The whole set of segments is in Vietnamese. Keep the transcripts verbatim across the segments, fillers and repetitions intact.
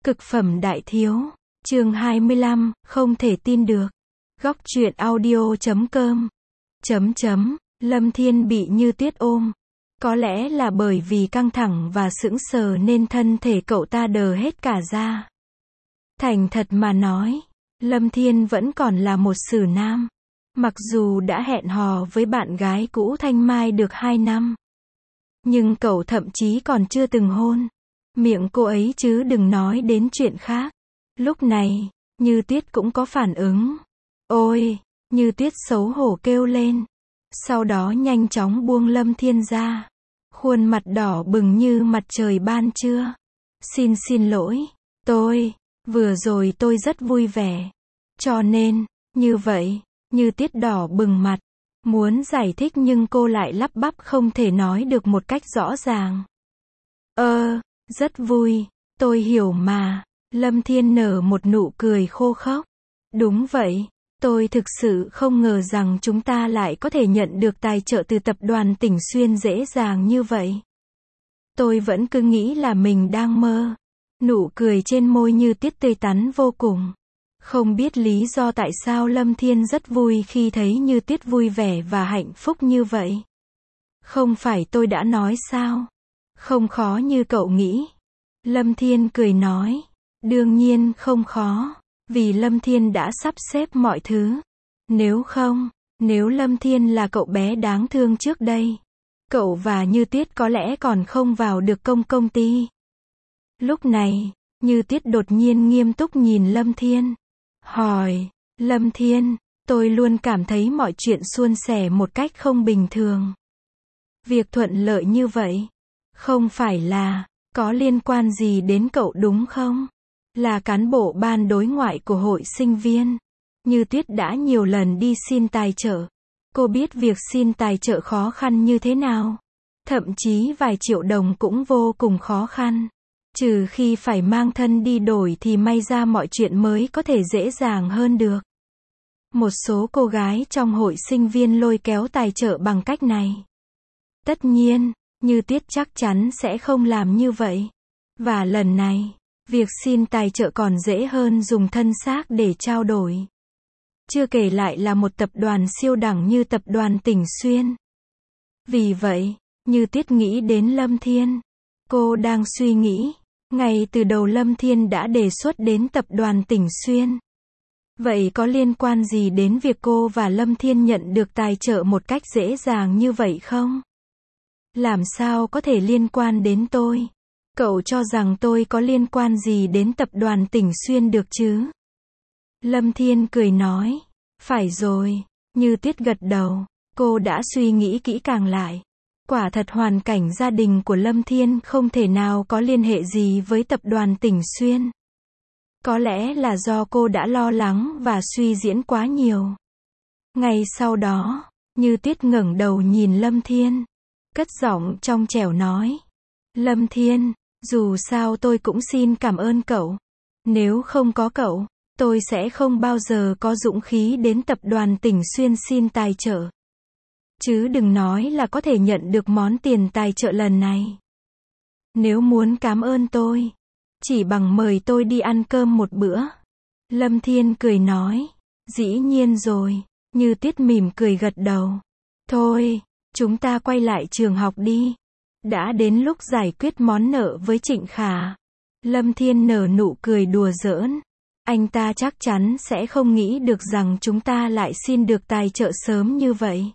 Cực phẩm đại thiếu. Chương hai mươi lăm, không thể tin được. Góc truyện audio chấm com. Chấm chấm, Lâm Thiên bị Như Tuyết ôm. Có lẽ là bởi vì căng thẳng và sững sờ nên thân thể cậu ta đờ hết cả ra. Thành thật mà nói, Lâm Thiên vẫn còn là một xử nam. Mặc dù đã hẹn hò với bạn gái cũ Thanh Mai được hai năm. Nhưng cậu thậm chí còn chưa từng hôn. Miệng cô ấy chứ đừng nói đến chuyện khác. Lúc này, Như Tuyết cũng có phản ứng. Ôi, Như Tuyết xấu hổ kêu lên. Sau đó nhanh chóng buông Lâm Thiên ra. Khuôn mặt đỏ bừng như mặt trời ban trưa. Xin xin lỗi, tôi, vừa rồi tôi rất vui vẻ. Cho nên, như vậy, Như Tuyết đỏ bừng mặt. Muốn giải thích nhưng cô lại lắp bắp không thể nói được một cách rõ ràng. Ơ, rất vui, tôi hiểu mà. Lâm Thiên nở một nụ cười khô khốc. Đúng vậy, tôi thực sự không ngờ rằng chúng ta lại có thể nhận được tài trợ từ tập đoàn Tỉnh Xuyên dễ dàng như vậy. Tôi vẫn cứ nghĩ là mình đang mơ. Nụ cười trên môi Như Tuyết tươi tắn vô cùng. Không biết lý do tại sao Lâm Thiên rất vui khi thấy Như Tuyết vui vẻ và hạnh phúc như vậy. Không phải tôi đã nói sao? Không khó như cậu nghĩ. Lâm Thiên cười nói. Đương nhiên không khó. Vì Lâm Thiên đã sắp xếp mọi thứ. Nếu không, nếu Lâm Thiên là cậu bé đáng thương trước đây, cậu và Như Tuyết có lẽ còn không vào được công công ty. Lúc này, Như Tuyết đột nhiên nghiêm túc nhìn Lâm Thiên. Hỏi, Lâm Thiên, tôi luôn cảm thấy mọi chuyện suôn sẻ một cách không bình thường. Việc thuận lợi như vậy, không phải là, có liên quan gì đến cậu đúng không? Là cán bộ ban đối ngoại của hội sinh viên. Như Tuyết đã nhiều lần đi xin tài trợ. Cô biết việc xin tài trợ khó khăn như thế nào. Thậm chí vài triệu đồng cũng vô cùng khó khăn. Trừ khi phải mang thân đi đổi thì may ra mọi chuyện mới có thể dễ dàng hơn được. Một số cô gái trong hội sinh viên lôi kéo tài trợ bằng cách này. Tất nhiên, Như Tuyết chắc chắn sẽ không làm như vậy. Và lần này, việc xin tài trợ còn dễ hơn dùng thân xác để trao đổi. Chưa kể lại là một tập đoàn siêu đẳng như tập đoàn Tỉnh Xuyên. Vì vậy, Như Tuyết nghĩ đến Lâm Thiên. Cô đang suy nghĩ, ngay từ đầu Lâm Thiên đã đề xuất đến tập đoàn Tỉnh Xuyên. Vậy có liên quan gì đến việc cô và Lâm Thiên nhận được tài trợ một cách dễ dàng như vậy không? Làm sao có thể liên quan đến tôi? Cậu cho rằng tôi có liên quan gì đến tập đoàn Tỉnh Xuyên được chứ? Lâm Thiên cười nói. Phải rồi. Như Tuyết gật đầu. Cô đã suy nghĩ kỹ càng lại. Quả thật hoàn cảnh gia đình của Lâm Thiên không thể nào có liên hệ gì với tập đoàn Tỉnh Xuyên. Có lẽ là do cô đã lo lắng và suy diễn quá nhiều. Ngay sau đó, Như Tuyết ngẩng đầu nhìn Lâm Thiên. Cất giọng trong trẻo nói. Lâm Thiên, dù sao tôi cũng xin cảm ơn cậu. Nếu không có cậu, tôi sẽ không bao giờ có dũng khí đến tập đoàn Tỉnh Xuyên xin tài trợ. Chứ đừng nói là có thể nhận được món tiền tài trợ lần này. Nếu muốn cảm ơn tôi, chỉ bằng mời tôi đi ăn cơm một bữa. Lâm Thiên cười nói. Dĩ nhiên rồi. Như Tuyết mỉm cười gật đầu. Thôi, chúng ta quay lại trường học đi. Đã đến lúc giải quyết món nợ với Trịnh Khả. Lâm Thiên nở nụ cười đùa giỡn. Anh ta chắc chắn sẽ không nghĩ được rằng chúng ta lại xin được tài trợ sớm như vậy.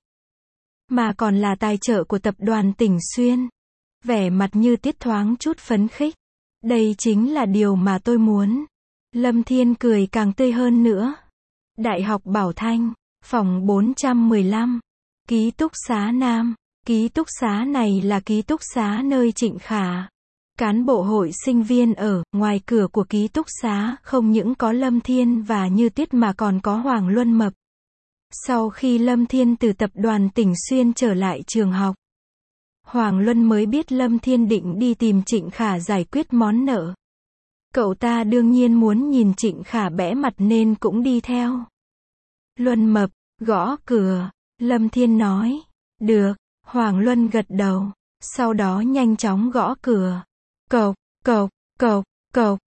Mà còn là tài trợ của tập đoàn Tỉnh Xuyên. Vẻ mặt Như Tuyết thoáng chút phấn khích. Đây chính là điều mà tôi muốn. Lâm Thiên cười càng tươi hơn nữa. Đại học Bảo Thanh, phòng bốn trăm mười lăm. Ký túc xá Nam. Ký túc xá này là ký túc xá nơi Trịnh Khả, cán bộ hội sinh viên ở. Ngoài cửa của ký túc xá không những có Lâm Thiên và Như Tuyết mà còn có Hoàng Luân Mập. Sau khi Lâm Thiên từ tập đoàn Tỉnh Xuyên trở lại trường học, Hoàng Luân mới biết Lâm Thiên định đi tìm Trịnh Khả giải quyết món nợ. Cậu ta đương nhiên muốn nhìn Trịnh Khả bẽ mặt nên cũng đi theo. Luân Mập, gõ cửa. Lâm Thiên nói. Được. Hoàng Luân gật đầu. Sau đó nhanh chóng gõ cửa. Cộc, cộc, cộc, cộc.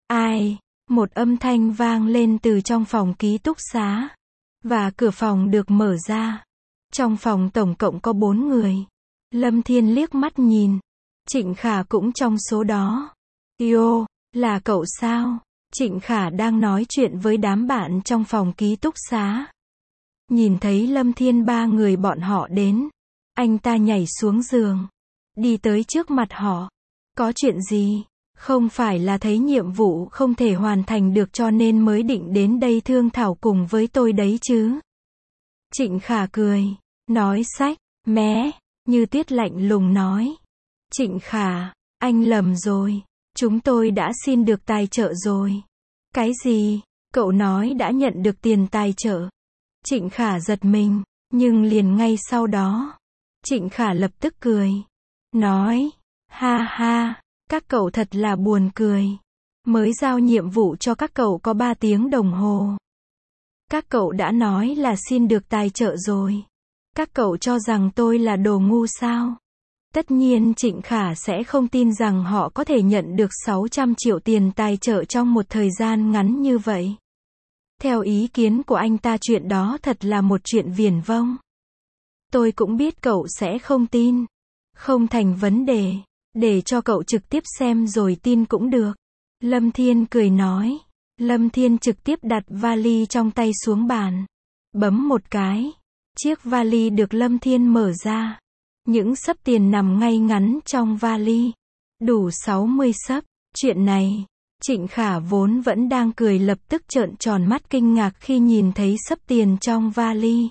Ai? Một âm thanh vang lên từ trong phòng ký túc xá. Và cửa phòng được mở ra. Trong phòng tổng cộng có bốn người. Lâm Thiên liếc mắt nhìn. Trịnh Khả cũng trong số đó. Yo, là cậu sao? Trịnh Khả đang nói chuyện với đám bạn trong phòng ký túc xá. Nhìn thấy Lâm Thiên ba người bọn họ đến. Anh ta nhảy xuống giường. Đi tới trước mặt họ. Có chuyện gì? Không phải là thấy nhiệm vụ không thể hoàn thành được cho nên mới định đến đây thương thảo cùng với tôi đấy chứ? Trịnh Khả cười. Nói sách, mé, Như Tuyết lạnh lùng nói. Trịnh Khả, anh lầm rồi. Chúng tôi đã xin được tài trợ rồi. Cái gì? Cậu nói đã nhận được tiền tài trợ. Trịnh Khả giật mình, nhưng liền ngay sau đó. Trịnh Khả lập tức cười. Nói, ha ha, các cậu thật là buồn cười. Mới giao nhiệm vụ cho các cậu có ba tiếng đồng hồ. Các cậu đã nói là xin được tài trợ rồi. Các cậu cho rằng tôi là đồ ngu sao? Tất nhiên Trịnh Khả sẽ không tin rằng họ có thể nhận được sáu trăm triệu tiền tài trợ trong một thời gian ngắn như vậy. Theo ý kiến của anh ta chuyện đó thật là một chuyện viển vông. Tôi cũng biết cậu sẽ không tin. Không thành vấn đề. Để cho cậu trực tiếp xem rồi tin cũng được. Lâm Thiên cười nói. Lâm Thiên trực tiếp đặt vali trong tay xuống bàn. Bấm một cái. Chiếc vali được Lâm Thiên mở ra. Những xấp tiền nằm ngay ngắn trong vali. Đủ sáu mươi xấp. Chuyện này. Trịnh Khả vốn vẫn đang cười lập tức trợn tròn mắt kinh ngạc khi nhìn thấy xấp tiền trong vali.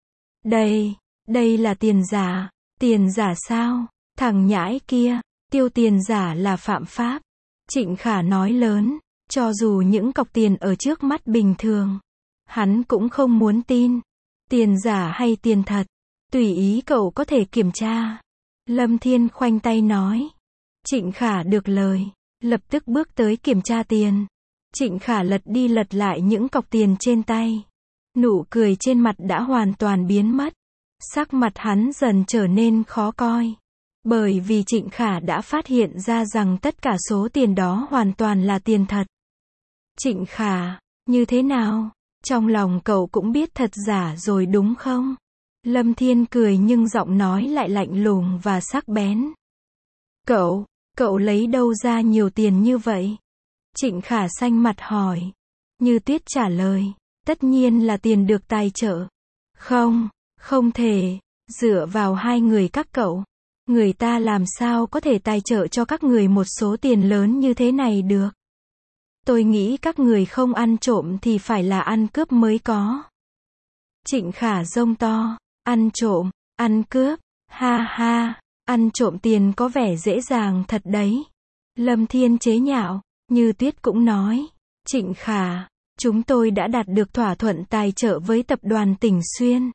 Đây, đây là tiền giả. Tiền giả sao? Thằng nhãi kia, tiêu tiền giả là phạm pháp. Trịnh Khả nói lớn, cho dù những cọc tiền ở trước mắt bình thường, hắn cũng không muốn tin. Tiền giả hay tiền thật, tùy ý cậu có thể kiểm tra. Lâm Thiên khoanh tay nói. Trịnh Khả được lời, lập tức bước tới kiểm tra tiền. Trịnh Khả lật đi lật lại những cọc tiền trên tay. Nụ cười trên mặt đã hoàn toàn biến mất. Sắc mặt hắn dần trở nên khó coi. Bởi vì Trịnh Khả đã phát hiện ra rằng tất cả số tiền đó hoàn toàn là tiền thật. Trịnh Khả, như thế nào? Trong lòng cậu cũng biết thật giả rồi đúng không? Lâm Thiên cười nhưng giọng nói lại lạnh lùng và sắc bén. Cậu, cậu lấy đâu ra nhiều tiền như vậy? Trịnh Khả xanh mặt hỏi. Như Tuyết trả lời. Tất nhiên là tiền được tài trợ. Không, không thể. Dựa vào hai người các cậu. Người ta làm sao có thể tài trợ cho các người một số tiền lớn như thế này được? Tôi nghĩ các người không ăn trộm thì phải là ăn cướp mới có. Trịnh Khả rông to. Ăn trộm, ăn cướp. Ha ha, ăn trộm tiền có vẻ dễ dàng thật đấy. Lâm Thiên chế nhạo. Như Tuyết cũng nói. Trịnh Khả, chúng tôi đã đạt được thỏa thuận tài trợ với tập đoàn Tỉnh Xuyên.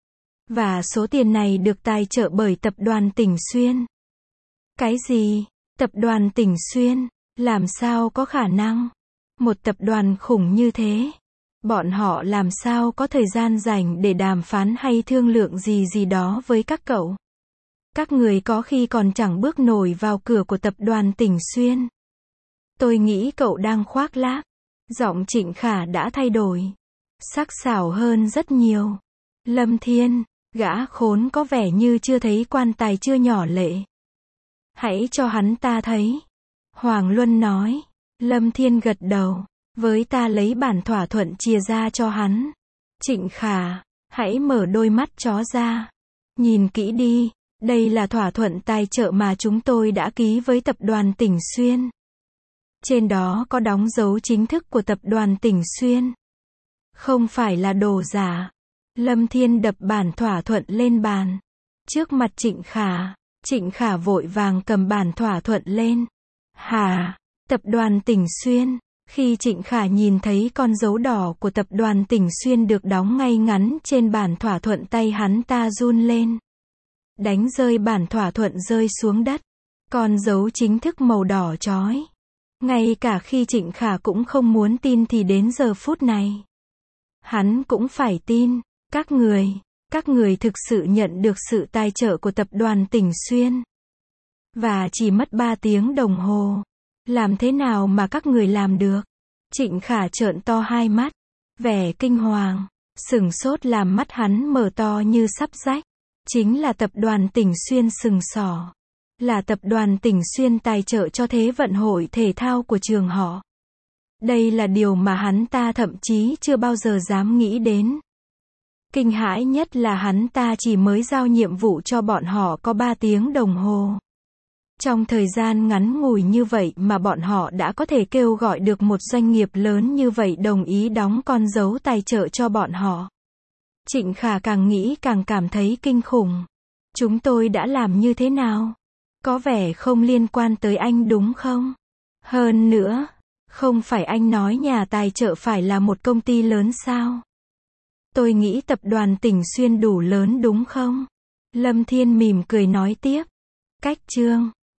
Và số tiền này được tài trợ bởi tập đoàn Tỉnh Xuyên. Cái gì? Tập đoàn Tỉnh Xuyên? Làm sao có khả năng? Một tập đoàn khủng như thế. Bọn họ làm sao có thời gian rảnh để đàm phán hay thương lượng gì gì đó với các cậu? Các người có khi còn chẳng bước nổi vào cửa của tập đoàn Tỉnh Xuyên. Tôi nghĩ cậu đang khoác lác. Giọng Trịnh Khả đã thay đổi. Sắc sảo hơn rất nhiều. Lâm Thiên, gã khốn có vẻ như chưa thấy quan tài chưa nhỏ lệ. Hãy cho hắn ta thấy. Hoàng Luân nói. Lâm Thiên gật đầu. Với ta lấy bản thỏa thuận chia ra cho hắn. Trịnh Khả, hãy mở đôi mắt chó ra. Nhìn kỹ đi. Đây là thỏa thuận tài trợ mà chúng tôi đã ký với tập đoàn Tỉnh Xuyên. Trên đó có đóng dấu chính thức của tập đoàn Tỉnh Xuyên. Không phải là đồ giả. Lâm Thiên đập bản thỏa thuận lên bàn. Trước mặt Trịnh Khả. Trịnh Khả vội vàng cầm bản thỏa thuận lên. Hả? Tập đoàn Tỉnh Xuyên. Khi Trịnh Khả nhìn thấy con dấu đỏ của tập đoàn Tỉnh Xuyên được đóng ngay ngắn trên bản thỏa thuận, tay hắn ta run lên. Đánh rơi bản thỏa thuận rơi xuống đất. Con dấu chính thức màu đỏ chói. Ngay cả khi Trịnh Khả cũng không muốn tin thì đến giờ phút này. Hắn cũng phải tin. Các người, các người thực sự nhận được sự tài trợ của tập đoàn Tỉnh Xuyên. Và chỉ mất ba tiếng đồng hồ. Làm thế nào mà các người làm được? Trịnh Khả trợn to hai mắt. Vẻ kinh hoàng. Sửng sốt làm mắt hắn mở to như sắp rách. Chính là tập đoàn Tỉnh Xuyên sừng sỏ. Là tập đoàn Tỉnh Xuyên tài trợ cho thế vận hội thể thao của trường họ. Đây là điều mà hắn ta thậm chí chưa bao giờ dám nghĩ đến. Kinh hãi nhất là hắn ta chỉ mới giao nhiệm vụ cho bọn họ có ba tiếng đồng hồ. Trong thời gian ngắn ngủi như vậy mà bọn họ đã có thể kêu gọi được một doanh nghiệp lớn như vậy đồng ý đóng con dấu tài trợ cho bọn họ. Trịnh Khả càng nghĩ càng cảm thấy kinh khủng. Chúng tôi đã làm như thế nào? Có vẻ không liên quan tới anh đúng không? Hơn nữa, không phải anh nói nhà tài trợ phải là một công ty lớn sao? Tôi nghĩ tập đoàn Tỉnh Xuyên đủ lớn đúng không? Lâm Thiên mỉm cười nói tiếp. Cách chương